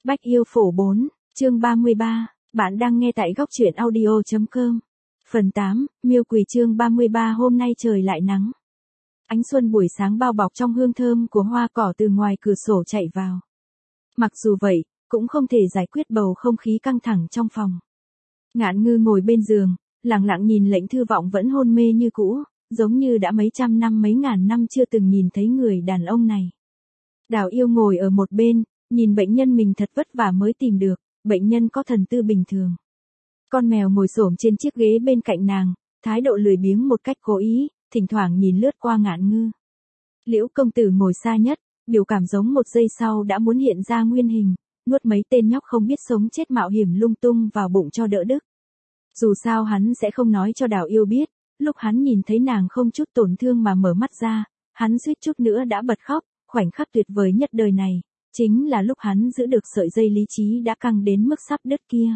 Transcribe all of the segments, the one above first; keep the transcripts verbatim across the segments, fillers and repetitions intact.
Bách yêu phổ bốn, chương ba mươi ba, bạn đang nghe tại góc truyện audio chấm com. Phần tám, miêu quỳ chương ba mươi ba hôm nay trời lại nắng. Ánh xuân buổi sáng bao bọc trong hương thơm của hoa cỏ từ ngoài cửa sổ chạy vào. Mặc dù vậy, cũng không thể giải quyết bầu không khí căng thẳng trong phòng. Ngạn Ngư ngồi bên giường, lặng lặng nhìn Lệnh Thư Vọng vẫn hôn mê như cũ, giống như đã mấy trăm năm mấy ngàn năm chưa từng nhìn thấy người đàn ông này. Đào Yêu ngồi ở một bên, nhìn bệnh nhân mình thật vất vả mới tìm được, bệnh nhân có thần tư bình thường. Con mèo ngồi xổm trên chiếc ghế bên cạnh nàng, thái độ lười biếng một cách cố ý, thỉnh thoảng nhìn lướt qua Ngạn Ngư. Liễu công tử ngồi xa nhất, biểu cảm giống một giây sau đã muốn hiện ra nguyên hình, nuốt mấy tên nhóc không biết sống chết mạo hiểm lung tung vào bụng cho đỡ đứt. Dù sao hắn sẽ không nói cho Đào Yêu biết, lúc hắn nhìn thấy nàng không chút tổn thương mà mở mắt ra, hắn suýt chút nữa đã bật khóc, khoảnh khắc tuyệt vời nhất đời này, chính là lúc hắn giữ được sợi dây lý trí đã căng đến mức sắp đứt kia.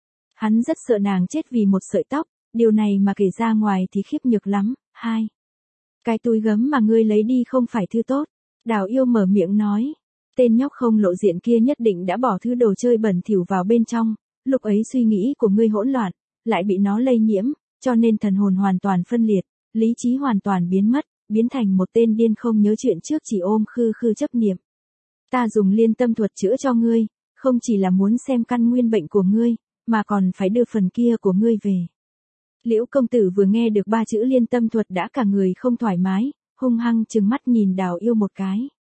Hắn rất sợ nàng chết vì một sợi tóc, điều này mà kể ra ngoài thì khiếp nhược lắm. Hai, cái túi gấm mà ngươi lấy đi không phải thứ tốt. Đào Yêu mở miệng nói, tên nhóc không lộ diện kia nhất định đã bỏ thứ đồ chơi bẩn thỉu vào bên trong, lúc ấy suy nghĩ của ngươi hỗn loạn, lại bị nó lây nhiễm, cho nên thần hồn hoàn toàn phân liệt, lý trí hoàn toàn biến mất, biến thành một tên điên không nhớ chuyện trước chỉ ôm khư khư chấp niệm. Ta dùng liên tâm thuật chữa cho ngươi, không chỉ là muốn xem căn nguyên bệnh của ngươi, mà còn phải đưa phần kia của ngươi về. Liễu công tử vừa nghe được ba chữ liên tâm thuật đã cả người không thoải mái, hung hăng trừng mắt nhìn Đào Yêu một cái.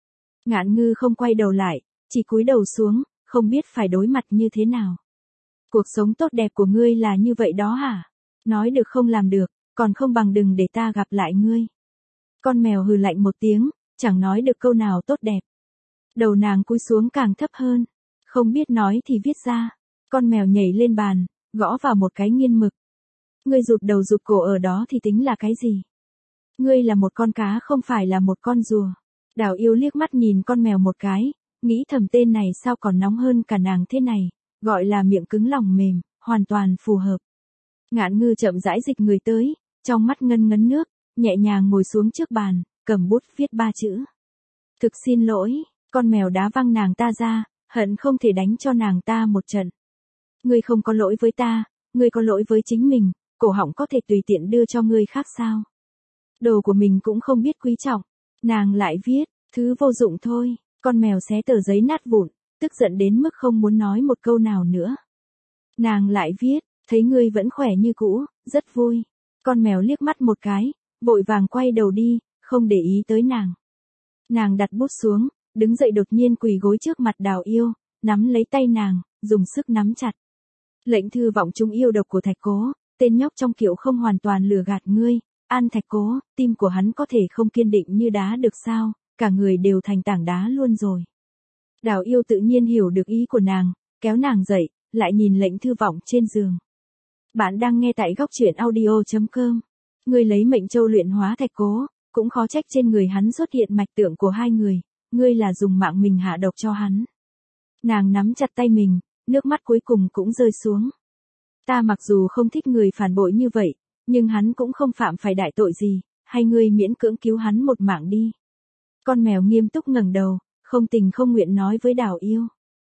Ngạn Ngư không quay đầu lại, chỉ cúi đầu xuống, không biết phải đối mặt như thế nào. Cuộc sống tốt đẹp của ngươi là như vậy đó hả? Nói được không làm được, còn không bằng đừng để ta gặp lại ngươi. Con mèo hừ lạnh một tiếng, chẳng nói được câu nào tốt đẹp. Đầu nàng cúi xuống càng thấp hơn, không biết nói thì viết ra. Con mèo nhảy lên bàn, gõ vào một cái nghiên mực. Ngươi rụt đầu rụt cổ ở đó thì tính là cái gì? Ngươi là một con cá không phải là một con rùa. Đào Yêu liếc mắt nhìn con mèo một cái, nghĩ thầm tên này sao còn nóng hơn cả nàng thế này, gọi là miệng cứng lòng mềm, hoàn toàn phù hợp. Ngạn Ngư chậm rãi dịch người tới, trong mắt ngân ngấn nước, nhẹ nhàng ngồi xuống trước bàn, cầm bút viết ba chữ. Thực xin lỗi, con mèo đá văng nàng ta ra, hận không thể đánh cho nàng ta một trận. Ngươi không có lỗi với ta, ngươi có lỗi với chính mình, cổ họng có thể tùy tiện đưa cho ngươi khác sao? Đồ của mình cũng không biết quý trọng, nàng lại viết, thứ vô dụng thôi, con mèo xé tờ giấy nát vụn, tức giận đến mức không muốn nói một câu nào nữa. Nàng lại viết, thấy ngươi vẫn khỏe như cũ, rất vui. Con mèo liếc mắt một cái, vội vàng quay đầu đi, không để ý tới nàng. Nàng đặt bút xuống, đứng dậy đột nhiên quỳ gối trước mặt Đào Yêu, nắm lấy tay nàng, dùng sức nắm chặt. Lệnh Thư Vọng chúng yêu độc của Thạch Cố, tên nhóc trong kiệu không hoàn toàn lừa gạt ngươi. An Thạch Cố, tim của hắn có thể không kiên định như đá được sao, cả người đều thành tảng đá luôn rồi. Đào Yêu tự nhiên hiểu được ý của nàng, kéo nàng dậy, lại nhìn Lệnh Thư Vọng trên giường. Bạn đang nghe tại góc truyện audio chấm com. Ngươi lấy mệnh châu luyện hóa Thạch Cố, cũng khó trách trên người hắn xuất hiện mạch tượng của hai người, ngươi là dùng mạng mình hạ độc cho hắn. Nàng nắm chặt tay mình, nước mắt cuối cùng cũng rơi xuống. Ta mặc dù không thích người phản bội như vậy, nhưng hắn cũng không phạm phải đại tội gì, hay ngươi miễn cưỡng cứu hắn một mạng đi. Con mèo nghiêm túc ngẩng đầu, không tình không nguyện nói với Đào Yêu.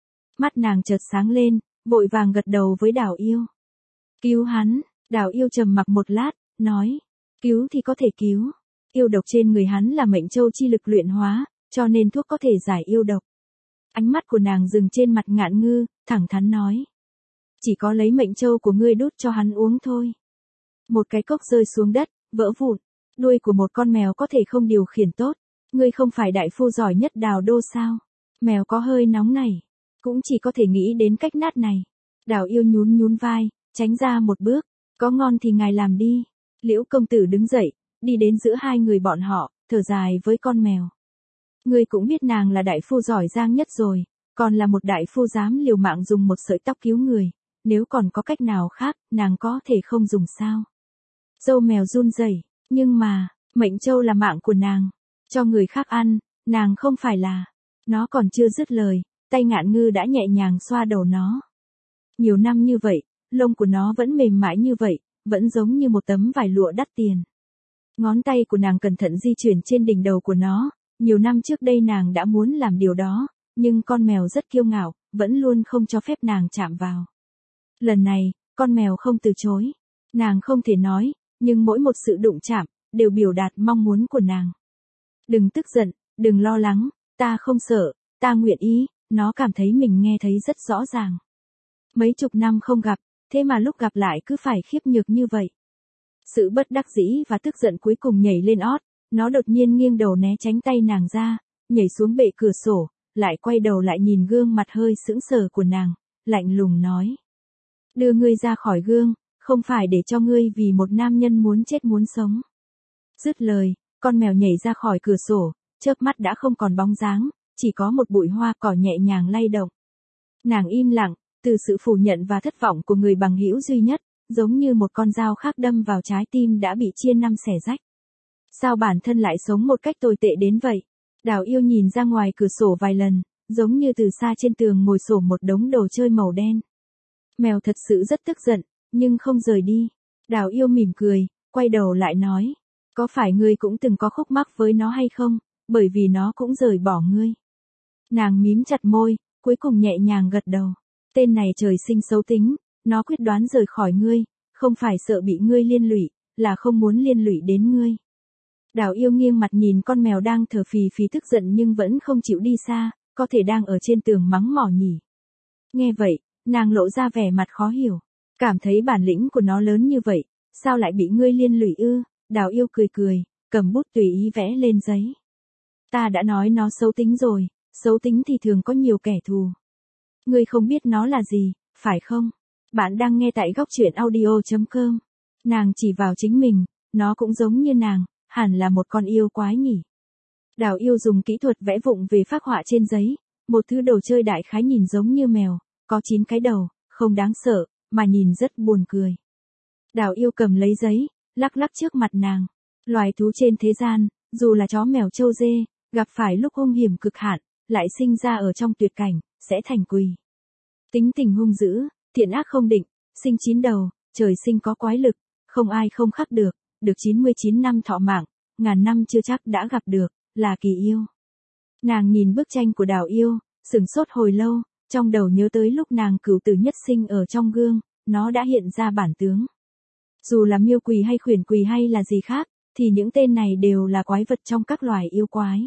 Mắt nàng chợt sáng lên, vội vàng gật đầu với Đào Yêu. Cứu hắn, Đào Yêu trầm mặc một lát, nói, cứu thì có thể cứu. Yêu độc trên người hắn là mệnh châu chi lực luyện hóa, cho nên thuốc có thể giải yêu độc. Ánh mắt của nàng dừng trên mặt Ngạn Ngư, thẳng thắn nói. Chỉ có lấy mệnh châu của ngươi đút cho hắn uống thôi. Một cái cốc rơi xuống đất, vỡ vụn. Đuôi của một con mèo có thể không điều khiển tốt. Ngươi không phải đại phu giỏi nhất Đào đô sao? Mèo có hơi nóng này, cũng chỉ có thể nghĩ đến cách nát này. Đào Yêu nhún nhún vai, tránh ra một bước. Có ngon thì ngài làm đi. Liễu công tử đứng dậy, đi đến giữa hai người bọn họ, thở dài với con mèo. Ngươi cũng biết nàng là đại phu giỏi giang nhất rồi, còn là một đại phu dám liều mạng dùng một sợi tóc cứu người, nếu còn có cách nào khác, nàng có thể không dùng sao? Dâu mèo run rẩy, nhưng mà, mệnh châu là mạng của nàng, cho người khác ăn, nàng không phải là. Nó còn chưa dứt lời, tay Ngạn Ngư đã nhẹ nhàng xoa đầu nó. Nhiều năm như vậy, lông của nó vẫn mềm mại như vậy, vẫn giống như một tấm vải lụa đắt tiền. Ngón tay của nàng cẩn thận di chuyển trên đỉnh đầu của nó. Nhiều năm trước đây nàng đã muốn làm điều đó, nhưng con mèo rất kiêu ngạo, vẫn luôn không cho phép nàng chạm vào. Lần này, con mèo không từ chối. Nàng không thể nói, nhưng mỗi một sự đụng chạm, đều biểu đạt mong muốn của nàng. Đừng tức giận, đừng lo lắng, ta không sợ, ta nguyện ý, nó cảm thấy mình nghe thấy rất rõ ràng. Mấy chục năm không gặp, thế mà lúc gặp lại cứ phải khiếp nhược như vậy. Sự bất đắc dĩ và tức giận cuối cùng nhảy lên ót, nó đột nhiên nghiêng đầu né tránh tay nàng ra, nhảy xuống bệ cửa sổ, lại quay đầu lại nhìn gương mặt hơi sững sờ của nàng, lạnh lùng nói. Đưa ngươi ra khỏi gương, không phải để cho ngươi vì một nam nhân muốn chết muốn sống. Dứt lời, con mèo nhảy ra khỏi cửa sổ, chớp mắt đã không còn bóng dáng, chỉ có một bụi hoa cỏ nhẹ nhàng lay động. Nàng im lặng, từ sự phủ nhận và thất vọng của người bằng hữu duy nhất, giống như một con dao khác đâm vào trái tim đã bị chia năm xẻ rách. Sao bản thân lại sống một cách tồi tệ đến vậy? Đào Yêu nhìn ra ngoài cửa sổ vài lần, giống như từ xa trên tường ngồi xổm một đống đồ chơi màu đen. Mèo thật sự rất tức giận, nhưng không rời đi. Đào Yêu mỉm cười, quay đầu lại nói. Có phải ngươi cũng từng có khúc mắc với nó hay không, bởi vì nó cũng rời bỏ ngươi. Nàng mím chặt môi, cuối cùng nhẹ nhàng gật đầu. Tên này trời sinh xấu tính, nó quyết đoán rời khỏi ngươi, không phải sợ bị ngươi liên lụy, là không muốn liên lụy đến ngươi. Đào Yêu nghiêng mặt nhìn con mèo đang thở phì phì tức giận nhưng vẫn không chịu đi xa, có thể đang ở trên tường mắng mỏ nhỉ. Nghe vậy, nàng lộ ra vẻ mặt khó hiểu, cảm thấy bản lĩnh của nó lớn như vậy, sao lại bị ngươi liên lụy ư? Đào Yêu cười cười, cầm bút tùy ý vẽ lên giấy. Ta đã nói nó xấu tính rồi, xấu tính thì thường có nhiều kẻ thù. Ngươi không biết nó là gì, phải không? Bạn đang nghe tại góc truyện audio chấm com. Nàng chỉ vào chính mình, nó cũng giống như nàng, hẳn là một con yêu quái nhỉ. Đào Yêu dùng kỹ thuật vẽ vụng về phác họa trên giấy, một thứ đồ chơi đại khái nhìn giống như mèo, có chín cái đầu, không đáng sợ, mà nhìn rất buồn cười. Đào Yêu cầm lấy giấy, lắc lắc trước mặt nàng. Loài thú trên thế gian, dù là chó mèo trâu dê, gặp phải lúc hung hiểm cực hạn, lại sinh ra ở trong tuyệt cảnh, sẽ thành quỷ. Tính tình hung dữ, thiện ác không định, sinh chín đầu, trời sinh có quái lực, không ai không khắc được, được chín mươi chín năm thọ mạng, ngàn năm chưa chắc đã gặp được, là kỳ yêu. Nàng nhìn bức tranh của Đào Yêu, sửng sốt hồi lâu, trong đầu nhớ tới lúc nàng cửu tử nhất sinh ở trong gương, nó đã hiện ra bản tướng. Dù là miêu quỷ hay khuyển quỷ hay là gì khác, thì những tên này đều là quái vật trong các loài yêu quái.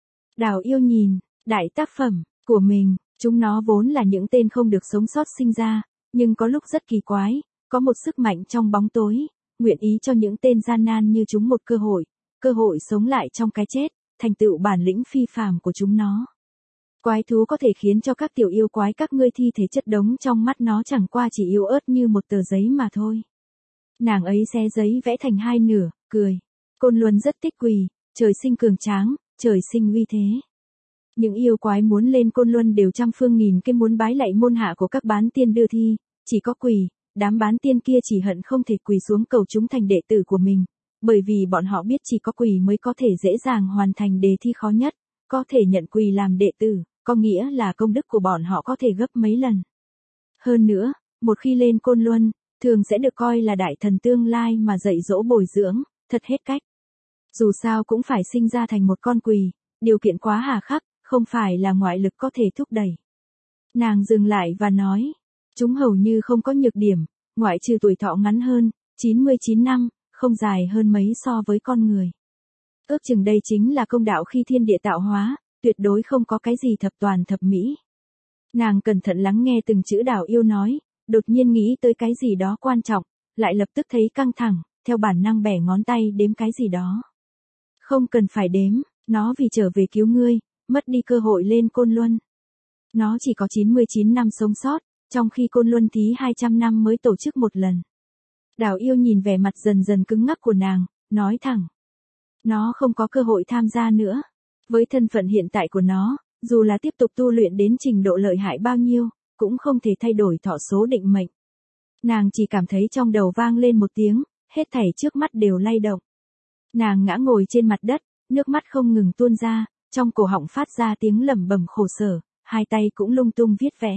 Đào Yêu nhìn, đại tác phẩm của mình, chúng nó vốn là những tên không được sống sót sinh ra, nhưng có lúc rất kỳ quái, có một sức mạnh trong bóng tối, nguyện ý cho những tên gian nan như chúng một cơ hội, cơ hội sống lại trong cái chết, thành tựu bản lĩnh phi phàm của chúng nó. Quái thú có thể khiến cho các tiểu yêu quái các ngươi thi thể chất đống trong mắt nó chẳng qua chỉ yếu ớt như một tờ giấy mà thôi. Nàng ấy xé giấy vẽ thành hai nửa, cười. Côn Luân rất thích quỳ, trời sinh cường tráng, trời sinh uy thế. Những yêu quái muốn lên Côn Luân đều trăm phương nghìn kế muốn bái lạy môn hạ của các bán tiên đưa thi, chỉ có quỳ, đám bán tiên kia chỉ hận không thể quỳ xuống cầu chúng thành đệ tử của mình, bởi vì bọn họ biết chỉ có quỳ mới có thể dễ dàng hoàn thành đề thi khó nhất, có thể nhận quỳ làm đệ tử, có nghĩa là công đức của bọn họ có thể gấp mấy lần. Hơn nữa, một khi lên Côn Luân, thường sẽ được coi là đại thần tương lai mà dạy dỗ bồi dưỡng, thật hết cách. Dù sao cũng phải sinh ra thành một con quỳ, điều kiện quá hà khắc, không phải là ngoại lực có thể thúc đẩy. Nàng dừng lại và nói, chúng hầu như không có nhược điểm, ngoại trừ tuổi thọ ngắn hơn, chín mươi chín năm, không dài hơn mấy so với con người. Ước chừng đây chính là công đạo khi thiên địa tạo hóa, tuyệt đối không có cái gì thập toàn thập mỹ. Nàng cẩn thận lắng nghe từng chữ Đào Yêu nói, đột nhiên nghĩ tới cái gì đó quan trọng, lại lập tức thấy căng thẳng, theo bản năng bẻ ngón tay đếm cái gì đó. Không cần phải đếm, nó vì trở về cứu ngươi, mất đi cơ hội lên Côn Luân. Nó chỉ có chín mươi chín năm sống sót, trong khi Côn Luân thí hai trăm năm mới tổ chức một lần. Đào Yêu nhìn vẻ mặt dần dần cứng ngắc của nàng, nói thẳng. Nó không có cơ hội tham gia nữa. Với thân phận hiện tại của nó, dù là tiếp tục tu luyện đến trình độ lợi hại bao nhiêu, cũng không thể thay đổi thọ số định mệnh. Nàng chỉ cảm thấy trong đầu vang lên một tiếng, hết thảy trước mắt đều lay động. Nàng ngã ngồi trên mặt đất, nước mắt không ngừng tuôn ra, trong cổ họng phát ra tiếng lẩm bẩm khổ sở, hai tay cũng lung tung viết vẽ.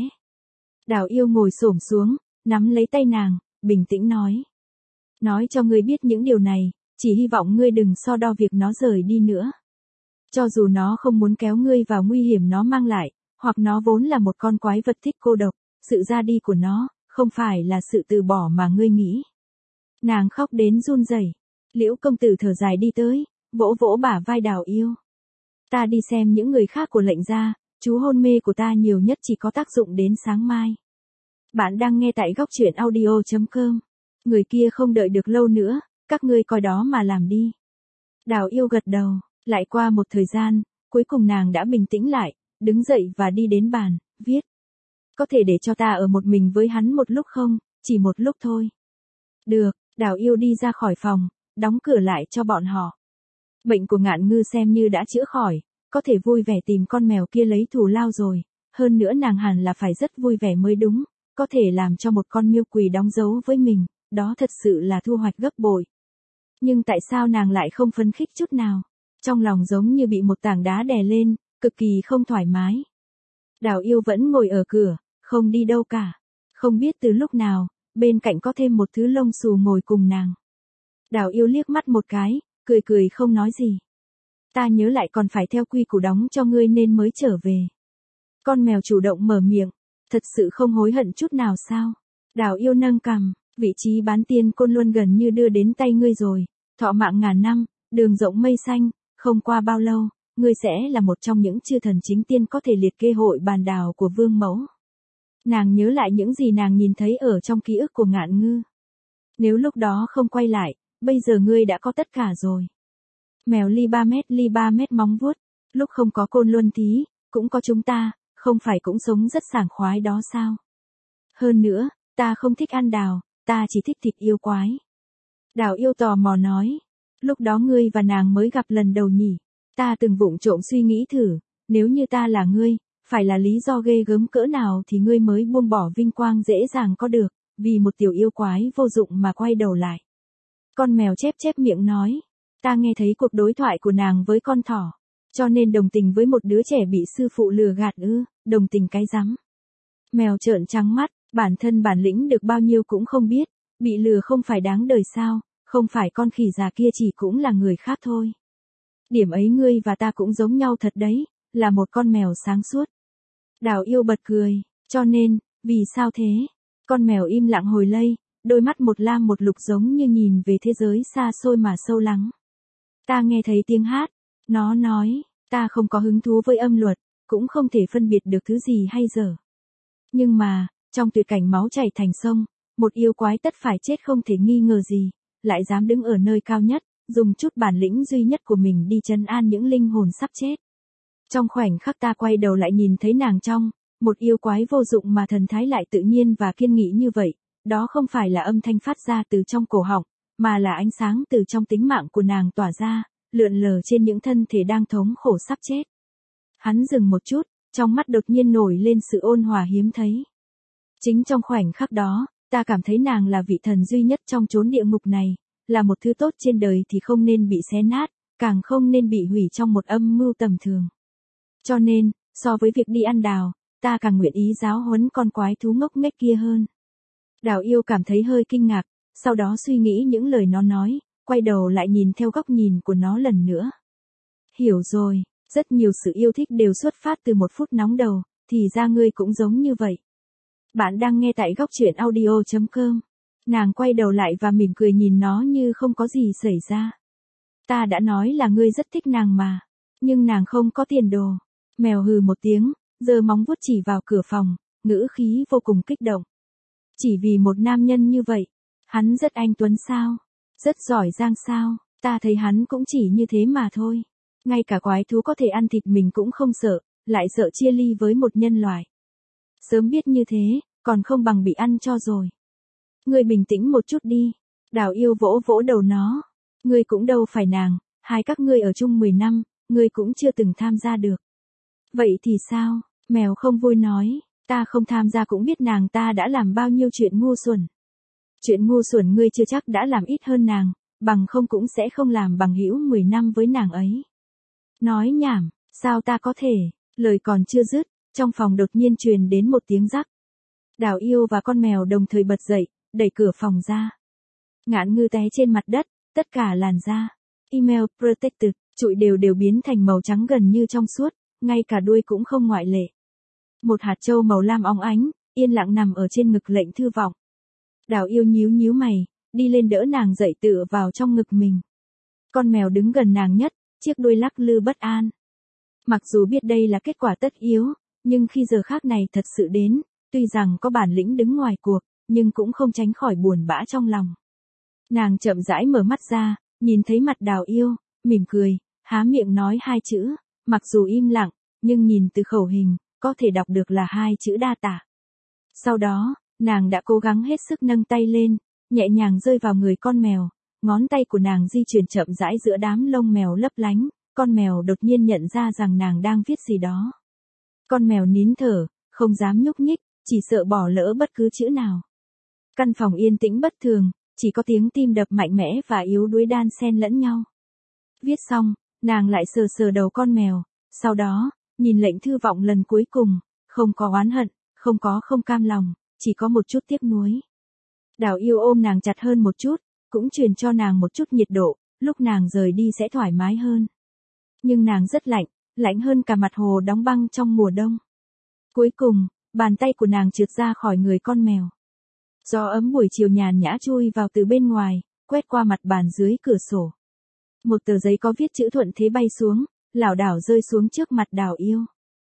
Đào Yêu ngồi xổm xuống, nắm lấy tay nàng, bình tĩnh nói. Nói cho ngươi biết những điều này, chỉ hy vọng ngươi đừng so đo việc nó rời đi nữa. Cho dù nó không muốn kéo ngươi vào nguy hiểm nó mang lại, Hoặc nó vốn là một con quái vật thích cô độc, sự ra đi của nó, không phải là sự từ bỏ mà ngươi nghĩ. Nàng khóc đến run rẩy. Liễu công tử thở dài đi tới, vỗ vỗ bả vai Đào Yêu. Ta đi xem những người khác của lệnh gia, chú hôn mê của ta nhiều nhất chỉ có tác dụng đến sáng mai. Bạn đang nghe tại góc truyện audio chấm com. Người kia không đợi được lâu nữa, các ngươi coi đó mà làm đi. Đào Yêu gật đầu, lại qua một thời gian, cuối cùng nàng đã bình tĩnh lại, đứng dậy và đi đến bàn, viết. Có thể để cho ta ở một mình với hắn một lúc không, chỉ một lúc thôi. Được, Đào Yêu đi ra khỏi phòng, đóng cửa lại cho bọn họ. Bệnh của Ngạn Ngư xem như đã chữa khỏi, có thể vui vẻ tìm con mèo kia lấy thù lao rồi, hơn nữa nàng hẳn là phải rất vui vẻ mới đúng, có thể làm cho một con miêu quỳ đóng dấu với mình, đó thật sự là thu hoạch gấp bội. Nhưng tại sao nàng lại không phấn khích chút nào? Trong lòng giống như bị một tảng đá đè lên, cực kỳ không thoải mái. Đào Yêu vẫn ngồi ở cửa, không đi đâu cả. Không biết từ lúc nào, bên cạnh có thêm một thứ lông xù ngồi cùng nàng. Đào Yêu liếc mắt một cái, cười cười không nói gì. Ta nhớ lại còn phải theo quy củ đóng cho ngươi nên mới trở về. Con mèo chủ động mở miệng, thật sự không hối hận chút nào sao? Đào Yêu nâng cằm, vị trí bán tiên Côn Luân gần như đưa đến tay ngươi rồi, thọ mạng ngàn năm, đường rộng mây xanh, không qua bao lâu, ngươi sẽ là một trong những chư thần chính tiên có thể liệt kê hội bàn đào của Vương Mẫu. Nàng nhớ lại những gì nàng nhìn thấy ở trong ký ức của Ngạn Ngư. Nếu lúc đó không quay lại, bây giờ ngươi đã có tất cả rồi. Mèo ly ba mét ly ba mét móng vuốt, lúc không có Côn Luân Thí, cũng có chúng ta, không phải cũng sống rất sảng khoái đó sao? Hơn nữa, ta không thích ăn đào, ta chỉ thích thịt yêu quái. Đào Yêu tò mò nói, lúc đó ngươi và nàng mới gặp lần đầu nhỉ, ta từng vụng trộm suy nghĩ thử, nếu như ta là ngươi, phải là lý do ghê gớm cỡ nào thì ngươi mới buông bỏ vinh quang dễ dàng có được, vì một tiểu yêu quái vô dụng mà quay đầu lại. Con mèo chép chép miệng nói, ta nghe thấy cuộc đối thoại của nàng với con thỏ, cho nên đồng tình với một đứa trẻ bị sư phụ lừa gạt ư, đồng tình cái rắm. Mèo trợn trắng mắt, bản thân bản lĩnh được bao nhiêu cũng không biết, bị lừa không phải đáng đời sao, không phải con khỉ già kia chỉ cũng là người khác thôi. Điểm ấy ngươi và ta cũng giống nhau thật đấy, là một con mèo sáng suốt. Đào Yêu bật cười, cho nên, vì sao thế? Con mèo im lặng hồi lây, đôi mắt một lam một lục giống như nhìn về thế giới xa xôi mà sâu lắng. Ta nghe thấy tiếng hát, nó nói, ta không có hứng thú với âm luật, cũng không thể phân biệt được thứ gì hay dở. Nhưng mà, trong tuyệt cảnh máu chảy thành sông, một yêu quái tất phải chết không thể nghi ngờ gì, lại dám đứng ở nơi cao nhất, dùng chút bản lĩnh duy nhất của mình đi trấn an những linh hồn sắp chết. Trong khoảnh khắc ta quay đầu lại nhìn thấy nàng trong, một yêu quái vô dụng mà thần thái lại tự nhiên và kiên nghị như vậy, đó không phải là âm thanh phát ra từ trong cổ họng, mà là ánh sáng từ trong tính mạng của nàng tỏa ra, lượn lờ trên những thân thể đang thống khổ sắp chết. Hắn dừng một chút, trong mắt đột nhiên nổi lên sự ôn hòa hiếm thấy. Chính trong khoảnh khắc đó, ta cảm thấy nàng là vị thần duy nhất trong chốn địa ngục này, là một thứ tốt trên đời thì không nên bị xé nát, càng không nên bị hủy trong một âm mưu tầm thường. Cho nên, so với việc đi ăn đào, ta càng nguyện ý giáo huấn con quái thú ngốc nghếch kia hơn. Đào Yêu cảm thấy hơi kinh ngạc, sau đó suy nghĩ những lời nó nói, quay đầu lại nhìn theo góc nhìn của nó lần nữa. Hiểu rồi, rất nhiều sự yêu thích đều xuất phát từ một phút nóng đầu, thì ra ngươi cũng giống như vậy. Bạn đang nghe tại góc truyện audio chấm com. Nàng quay đầu lại và mỉm cười nhìn nó như không có gì xảy ra. Ta đã nói là ngươi rất thích nàng mà, nhưng nàng không có tiền đồ. Mèo hừ một tiếng, giơ móng vuốt chỉ vào cửa phòng, ngữ khí vô cùng kích động. Chỉ vì một nam nhân như vậy, hắn rất anh tuấn sao? Rất giỏi giang sao? Ta thấy hắn cũng chỉ như thế mà thôi. Ngay cả quái thú có thể ăn thịt mình cũng không sợ, lại sợ chia ly với một nhân loại. Sớm biết như thế, còn không bằng bị ăn cho rồi. Ngươi bình tĩnh một chút đi. Đào Yêu vỗ vỗ đầu nó. Ngươi cũng đâu phải nàng, hai các ngươi ở chung mười năm, ngươi cũng chưa từng tham gia được. Vậy thì sao? Mèo không vui nói, ta không tham gia cũng biết nàng ta đã làm bao nhiêu chuyện ngu xuẩn. Chuyện ngu xuẩn ngươi chưa chắc đã làm ít hơn nàng, bằng không cũng sẽ không làm bằng hữu mười năm với nàng ấy. Nói nhảm, sao ta có thể, lời còn chưa dứt, trong phòng đột nhiên truyền đến một tiếng rắc. Đào Yêu và con mèo đồng thời bật dậy, đẩy cửa phòng ra. Ngạn Ngư té trên mặt đất, tất cả làn da, email protected, trụi đều đều biến thành màu trắng gần như trong suốt, ngay cả đuôi cũng không ngoại lệ. Một hạt châu màu lam óng ánh, yên lặng nằm ở trên ngực Lệnh Thư Vọng. Đào Yêu nhíu nhíu mày, đi lên đỡ nàng dậy tựa vào trong ngực mình. Con mèo đứng gần nàng nhất, chiếc đuôi lắc lư bất an. Mặc dù biết đây là kết quả tất yếu, nhưng khi giờ khác này thật sự đến, tuy rằng có bản lĩnh đứng ngoài cuộc, nhưng cũng không tránh khỏi buồn bã trong lòng. Nàng chậm rãi mở mắt ra, nhìn thấy mặt Đào Yêu, mỉm cười, há miệng nói hai chữ, mặc dù im lặng, nhưng nhìn từ khẩu hình, có thể đọc được là hai chữ đa tạ. Sau đó, nàng đã cố gắng hết sức nâng tay lên, nhẹ nhàng rơi vào người con mèo, ngón tay của nàng di chuyển chậm rãi giữa đám lông mèo lấp lánh, con mèo đột nhiên nhận ra rằng nàng đang viết gì đó. Con mèo nín thở, không dám nhúc nhích, chỉ sợ bỏ lỡ bất cứ chữ nào. Căn phòng yên tĩnh bất thường, chỉ có tiếng tim đập mạnh mẽ và yếu đuối đan xen lẫn nhau. Viết xong, nàng lại sờ sờ đầu con mèo, sau đó, nhìn Lệnh Thư Vọng lần cuối cùng, không có oán hận, không có không cam lòng, chỉ có một chút tiếc nuối. Đào Yêu ôm nàng chặt hơn một chút, cũng truyền cho nàng một chút nhiệt độ, lúc nàng rời đi sẽ thoải mái hơn. Nhưng nàng rất lạnh, lạnh hơn cả mặt hồ đóng băng trong mùa đông. Cuối cùng, bàn tay của nàng trượt ra khỏi người con mèo. Gió ấm buổi chiều nhàn nhã chui vào từ bên ngoài, quét qua mặt bàn dưới cửa sổ. Một tờ giấy có viết chữ thuận thế bay xuống, lảo đảo rơi xuống trước mặt Đào Yêu.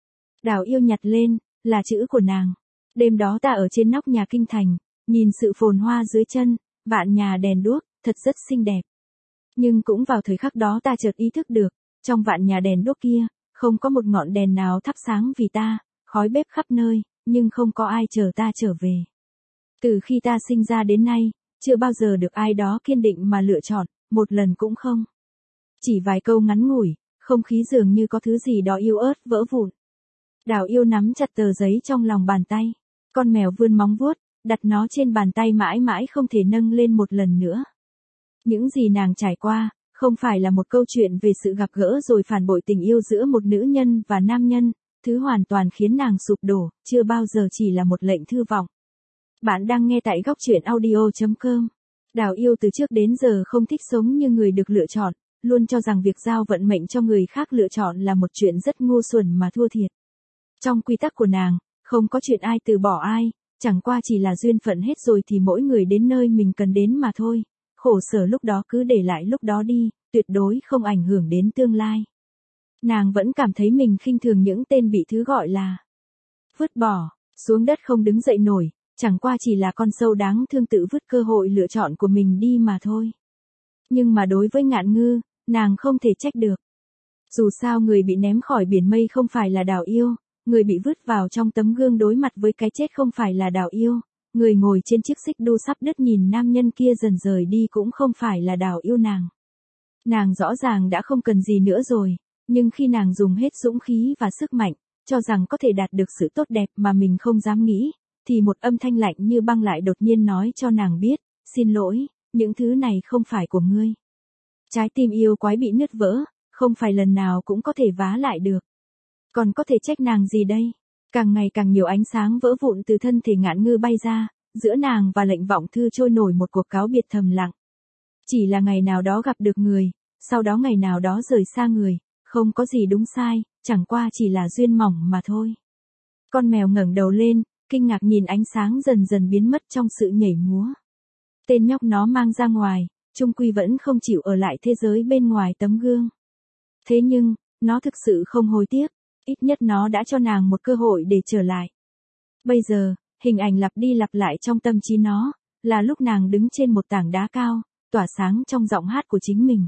Đào Yêu nhặt lên, là chữ của nàng. Đêm đó ta ở trên nóc nhà kinh thành, nhìn sự phồn hoa dưới chân, vạn nhà đèn đuốc, thật rất xinh đẹp. Nhưng cũng vào thời khắc đó ta chợt ý thức được, trong vạn nhà đèn đuốc kia, không có một ngọn đèn nào thắp sáng vì ta, khói bếp khắp nơi, nhưng không có ai chờ ta trở về. Từ khi ta sinh ra đến nay, chưa bao giờ được ai đó kiên định mà lựa chọn, một lần cũng không. Chỉ vài câu ngắn ngủi, không khí dường như có thứ gì đó yếu ớt vỡ vụn. Đào Yêu nắm chặt tờ giấy trong lòng bàn tay, con mèo vươn móng vuốt, đặt nó trên bàn tay mãi mãi không thể nâng lên một lần nữa. Những gì nàng trải qua, không phải là một câu chuyện về sự gặp gỡ rồi phản bội tình yêu giữa một nữ nhân và nam nhân, thứ hoàn toàn khiến nàng sụp đổ, chưa bao giờ chỉ là một Lệnh Thư Vọng. Bạn đang nghe tại góc truyện audio chấm com. Đào Yêu từ trước đến giờ không thích sống như người được lựa chọn, luôn cho rằng việc giao vận mệnh cho người khác lựa chọn là một chuyện rất ngu xuẩn mà thua thiệt. Trong quy tắc của nàng, không có chuyện ai từ bỏ ai, chẳng qua chỉ là duyên phận hết rồi thì mỗi người đến nơi mình cần đến mà thôi. Khổ sở lúc đó cứ để lại lúc đó đi, tuyệt đối không ảnh hưởng đến tương lai. Nàng vẫn cảm thấy mình khinh thường những tên bị thứ gọi là vứt bỏ, xuống đất không đứng dậy nổi, chẳng qua chỉ là con sâu đáng thương tự vứt cơ hội lựa chọn của mình đi mà thôi. Nhưng mà đối với Ngạn Ngư, nàng không thể trách được. Dù sao người bị ném khỏi biển mây không phải là Đào Yêu, người bị vứt vào trong tấm gương đối mặt với cái chết không phải là Đào Yêu, người ngồi trên chiếc xích đu sắp đứt nhìn nam nhân kia dần rời đi cũng không phải là Đào Yêu nàng. Nàng rõ ràng đã không cần gì nữa rồi, nhưng khi nàng dùng hết dũng khí và sức mạnh, cho rằng có thể đạt được sự tốt đẹp mà mình không dám nghĩ, thì một âm thanh lạnh như băng lại đột nhiên nói cho nàng biết, xin lỗi, những thứ này không phải của ngươi. Trái tim yêu quái bị nứt vỡ, không phải lần nào cũng có thể vá lại được. Còn có thể trách nàng gì đây? Càng ngày càng nhiều ánh sáng vỡ vụn từ thân thể Ngạn Ngư bay ra, giữa nàng và Lệnh Vọng Thư trôi nổi một cuộc cáo biệt thầm lặng. Chỉ là ngày nào đó gặp được người, sau đó ngày nào đó rời xa người, không có gì đúng sai, chẳng qua chỉ là duyên mỏng mà thôi. Con mèo ngẩng đầu lên, kinh ngạc nhìn ánh sáng dần dần biến mất trong sự nhảy múa. Tên nhóc nó mang ra ngoài, chung quy vẫn không chịu ở lại thế giới bên ngoài tấm gương. Thế nhưng, nó thực sự không hối tiếc, ít nhất nó đã cho nàng một cơ hội để trở lại. Bây giờ, hình ảnh lặp đi lặp lại trong tâm trí nó, là lúc nàng đứng trên một tảng đá cao, tỏa sáng trong giọng hát của chính mình.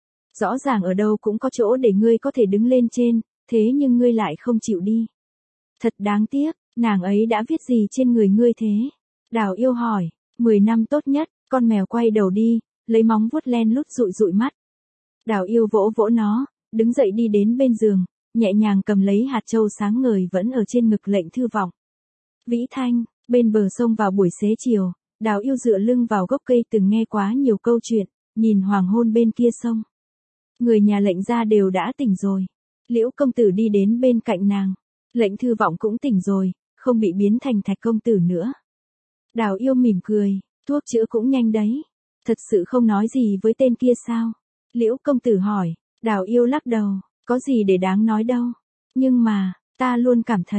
Rõ ràng ở đâu cũng có chỗ để ngươi có thể đứng lên trên, thế nhưng ngươi lại không chịu đi. Thật đáng tiếc, nàng ấy đã viết gì trên người ngươi thế? Đào Yêu hỏi, mười năm tốt nhất, con mèo quay đầu đi, lấy móng vuốt len lút dụi dụi mắt. Đào Yêu vỗ vỗ nó, đứng dậy đi đến bên giường, nhẹ nhàng cầm lấy hạt châu sáng ngời vẫn ở trên ngực Lệnh Thư Vọng. Vĩ Thanh, bên bờ sông vào buổi xế chiều, Đào Yêu dựa lưng vào gốc cây từng nghe quá nhiều câu chuyện, nhìn hoàng hôn bên kia sông. Người nhà Lệnh gia đều đã tỉnh rồi. Liễu công tử đi đến bên cạnh nàng. Lệnh Thư Vọng cũng tỉnh rồi, không bị biến thành Thạch công tử nữa. Đào Yêu mỉm cười, thuốc chữa cũng nhanh đấy. Thật sự không nói gì với tên kia sao? Liễu công tử hỏi. Đào Yêu lắc đầu, có gì để đáng nói đâu. Nhưng mà, ta luôn cảm thấy,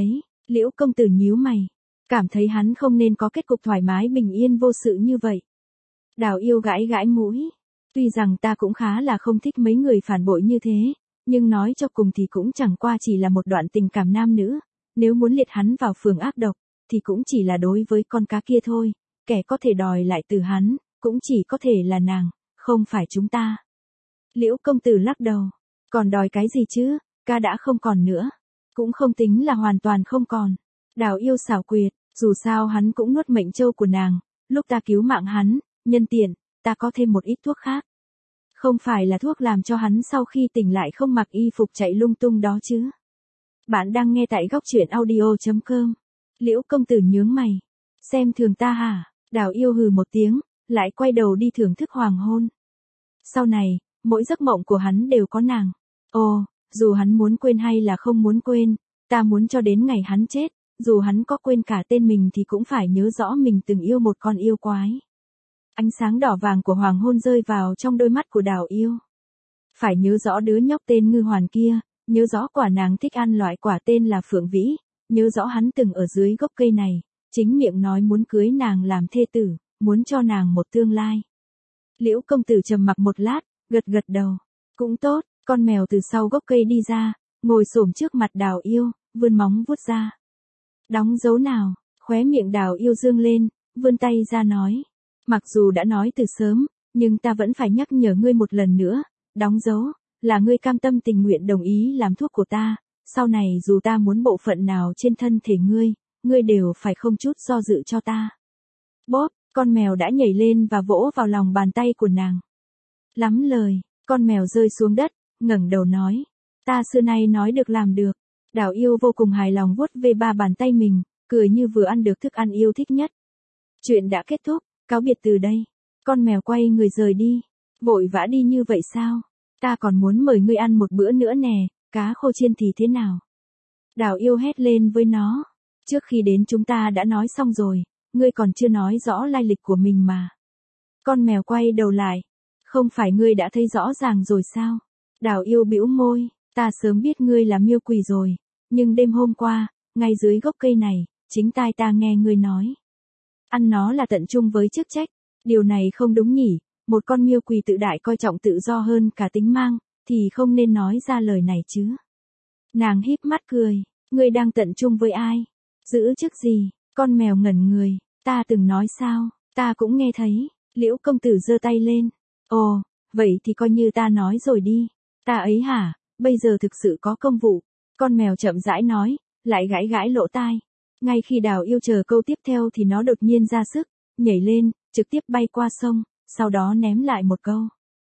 Liễu công tử nhíu mày, cảm thấy hắn không nên có kết cục thoải mái bình yên vô sự như vậy. Đào Yêu gãi gãi mũi. Tuy rằng ta cũng khá là không thích mấy người phản bội như thế, nhưng nói cho cùng thì cũng chẳng qua chỉ là một đoạn tình cảm nam nữ, nếu muốn liệt hắn vào phường ác độc, thì cũng chỉ là đối với con cá kia thôi, kẻ có thể đòi lại từ hắn, cũng chỉ có thể là nàng, không phải chúng ta. Liễu công tử lắc đầu, còn đòi cái gì chứ, ca đã không còn nữa, cũng không tính là hoàn toàn không còn. Đào Yêu xảo quyệt, dù sao hắn cũng nuốt mệnh châu của nàng, lúc ta cứu mạng hắn, nhân tiện, ta có thêm một ít thuốc khác. Không phải là thuốc làm cho hắn sau khi tỉnh lại không mặc y phục chạy lung tung đó chứ. Bạn đang nghe tại góc truyện audio chấm com. Liễu công tử nhướng mày. Xem thường ta hả? Đào Yêu hừ một tiếng, lại quay đầu đi thưởng thức hoàng hôn. Sau này, mỗi giấc mộng của hắn đều có nàng. Ồ, dù hắn muốn quên hay là không muốn quên, ta muốn cho đến ngày hắn chết, dù hắn có quên cả tên mình thì cũng phải nhớ rõ mình từng yêu một con yêu quái. Ánh sáng đỏ vàng của hoàng hôn rơi vào trong đôi mắt của Đào Yêu. Phải nhớ rõ đứa nhóc tên Ngư Hoàn kia, nhớ rõ quả nàng thích ăn loại quả tên là Phượng Vĩ, nhớ rõ hắn từng ở dưới gốc cây này, chính miệng nói muốn cưới nàng làm thê tử, muốn cho nàng một tương lai. Liễu công tử trầm mặc một lát, gật gật đầu. Cũng tốt, con mèo từ sau gốc cây đi ra, ngồi xổm trước mặt Đào Yêu, vươn móng vuốt ra. Đóng dấu nào, khóe miệng Đào Yêu dương lên, vươn tay ra nói. Mặc dù đã nói từ sớm, nhưng ta vẫn phải nhắc nhở ngươi một lần nữa, đóng dấu, là ngươi cam tâm tình nguyện đồng ý làm thuốc của ta, sau này dù ta muốn bộ phận nào trên thân thể ngươi, ngươi đều phải không chút do dự cho ta. Bóp, con mèo đã nhảy lên và vỗ vào lòng bàn tay của nàng. Lắm lời, con mèo rơi xuống đất, ngẩng đầu nói, ta xưa nay nói được làm được. Đào Yêu vô cùng hài lòng vuốt về ba bàn tay mình, cười như vừa ăn được thức ăn yêu thích nhất. Chuyện đã kết thúc, cáo biệt từ đây. Con mèo quay người rời đi. Vội vã đi như vậy sao? Ta còn muốn mời ngươi ăn một bữa nữa nè, cá khô chiên thì thế nào? Đào Yêu hét lên với nó. Trước khi đến chúng ta đã nói xong rồi, ngươi còn chưa nói rõ lai lịch của mình mà. Con mèo quay đầu lại. Không phải ngươi đã thấy rõ ràng rồi sao? Đào Yêu bĩu môi, ta sớm biết ngươi là miêu quỷ rồi, nhưng đêm hôm qua, ngay dưới gốc cây này, chính tai ta nghe ngươi nói. Ăn nó là tận chung với chức trách, điều này không đúng nhỉ, một con miêu quỷ tự đại coi trọng tự do hơn cả tính mang, thì không nên nói ra lời này chứ. Nàng híp mắt cười, ngươi đang tận chung với ai? Giữ chức gì? Con mèo ngẩn người, ta từng nói sao, ta cũng nghe thấy. Liễu công tử giơ tay lên, ồ, vậy thì coi như ta nói rồi đi. Ta ấy hả, bây giờ thực sự có công vụ. Con mèo chậm rãi nói, lại gãi gãi lỗ tai. Ngay khi Đào Yêu chờ câu tiếp theo thì nó đột nhiên ra sức, nhảy lên, trực tiếp bay qua sông, sau đó ném lại một câu.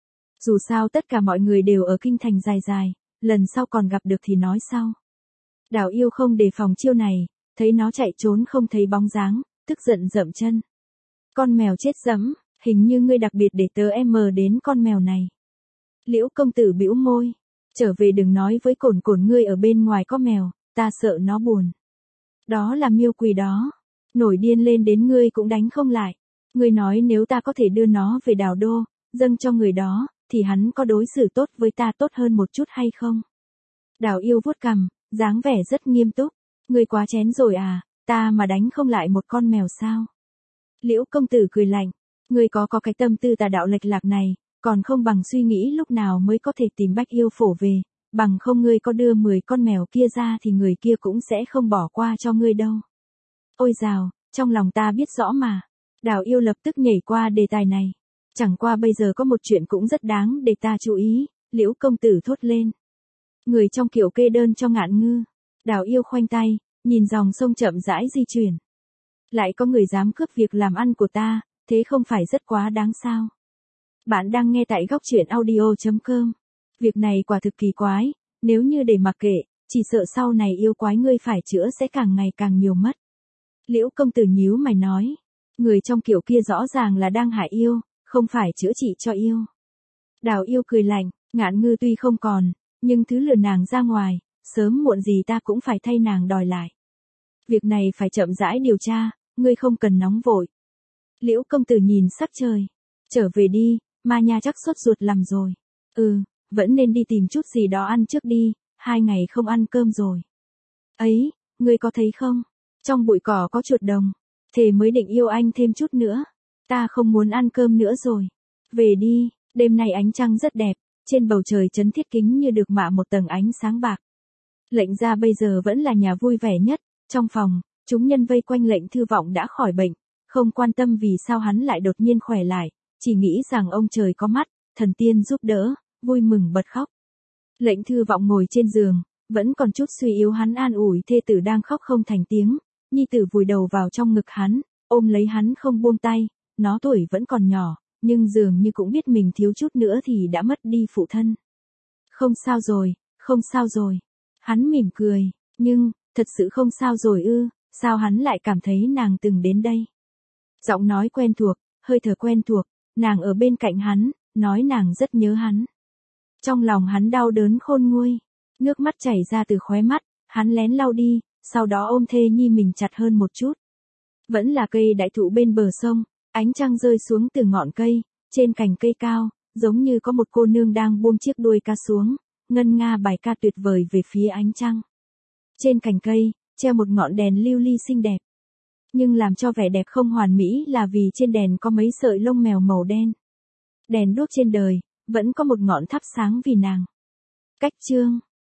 Dù sao tất cả mọi người đều ở kinh thành dài dài, lần sau còn gặp được thì nói sau. Đào Yêu không đề phòng chiêu này, thấy nó chạy trốn không thấy bóng dáng, tức giận dậm chân. Con mèo chết dẫm, hình như ngươi đặc biệt để tớ em mờ đến con mèo này. Liễu công tử bĩu môi, trở về đừng nói với Cổn Cổn ngươi ở bên ngoài có mèo, ta sợ nó buồn. Đó là miêu quỷ đó, nổi điên lên đến ngươi cũng đánh không lại. Ngươi nói nếu ta có thể đưa nó về Đào Đô, dâng cho người đó, thì hắn có đối xử tốt với ta tốt hơn một chút hay không? Đào Yêu vuốt cằm, dáng vẻ rất nghiêm túc. Ngươi quá chén rồi à, ta mà đánh không lại một con mèo sao? Liễu công tử cười lạnh, ngươi có có cái tâm tư tà đạo lệch lạc này, còn không bằng suy nghĩ lúc nào mới có thể tìm Bách Yêu Phổ về, bằng không ngươi có đưa mười con mèo kia ra thì người kia cũng sẽ không bỏ qua cho ngươi đâu. Ôi dào, trong lòng ta biết rõ mà. Đào Yêu lập tức nhảy qua đề tài này. Chẳng qua bây giờ có một chuyện cũng rất đáng để ta chú ý, Liễu công tử thốt lên. Người trong kiểu kê đơn cho Ngạn Ngư. Đào Yêu khoanh tay, nhìn dòng sông chậm rãi di chuyển. Lại có người dám cướp việc làm ăn của ta, thế không phải rất quá đáng sao? Bạn đang nghe tại góc truyện audio chấm com. Việc này quả thực kỳ quái, nếu như để mặc kệ, chỉ sợ sau này yêu quái ngươi phải chữa sẽ càng ngày càng nhiều mất. Liễu công tử nhíu mày nói, người trong kiểu kia rõ ràng là đang hại yêu, không phải chữa trị cho yêu. Đào Yêu cười lạnh, Ngạn Ngư tuy không còn, nhưng thứ lừa nàng ra ngoài, sớm muộn gì ta cũng phải thay nàng đòi lại. Việc này phải chậm rãi điều tra, ngươi không cần nóng vội. Liễu công tử nhìn sắc trời, trở về đi, Ma Nha chắc sốt ruột lắm rồi. Ừ, vẫn nên đi tìm chút gì đó ăn trước đi, hai ngày không ăn cơm rồi. Ấy, Ngươi có thấy không? Trong bụi cỏ có chuột đồng. Thề mới định yêu anh thêm chút nữa. Ta không muốn ăn cơm nữa rồi. Về đi, đêm nay ánh trăng rất đẹp, trên bầu trời chấn thiết kính như được mạ một tầng ánh sáng bạc. Lệnh gia bây giờ vẫn là nhà vui vẻ nhất, trong phòng, chúng nhân vây quanh Lệnh Thư Vọng đã khỏi bệnh, không quan tâm vì sao hắn lại đột nhiên khỏe lại, chỉ nghĩ rằng ông trời có mắt, thần tiên giúp đỡ, vui mừng bật khóc. Lệnh Thư Vọng ngồi trên giường, vẫn còn chút suy yếu hắn an ủi thê tử đang khóc không thành tiếng, nhi tử vùi đầu vào trong ngực hắn, ôm lấy hắn không buông tay, nó tuổi vẫn còn nhỏ, nhưng dường như cũng biết mình thiếu chút nữa thì đã mất đi phụ thân. Không sao rồi, không sao rồi. Hắn mỉm cười, nhưng, thật sự không sao rồi ư, sao hắn lại cảm thấy nàng từng đến đây. Giọng nói quen thuộc, hơi thở quen thuộc, nàng ở bên cạnh hắn, nói nàng rất nhớ hắn. Trong lòng hắn đau đớn khôn nguôi, nước mắt chảy ra từ khóe mắt, hắn lén lau đi, sau đó ôm thê nhi mình chặt hơn một chút. Vẫn là cây đại thụ bên bờ sông, ánh trăng rơi xuống từ ngọn cây, trên cành cây cao, giống như có một cô nương đang buông chiếc đuôi ca xuống, ngân nga bài ca tuyệt vời về phía ánh trăng. Trên cành cây, treo một ngọn đèn lưu ly xinh đẹp. Nhưng làm cho vẻ đẹp không hoàn mỹ là vì trên đèn có mấy sợi lông mèo màu đen. Đèn đuốc trên đời, vẫn có một ngọn thắp sáng vì nàng. Cách chương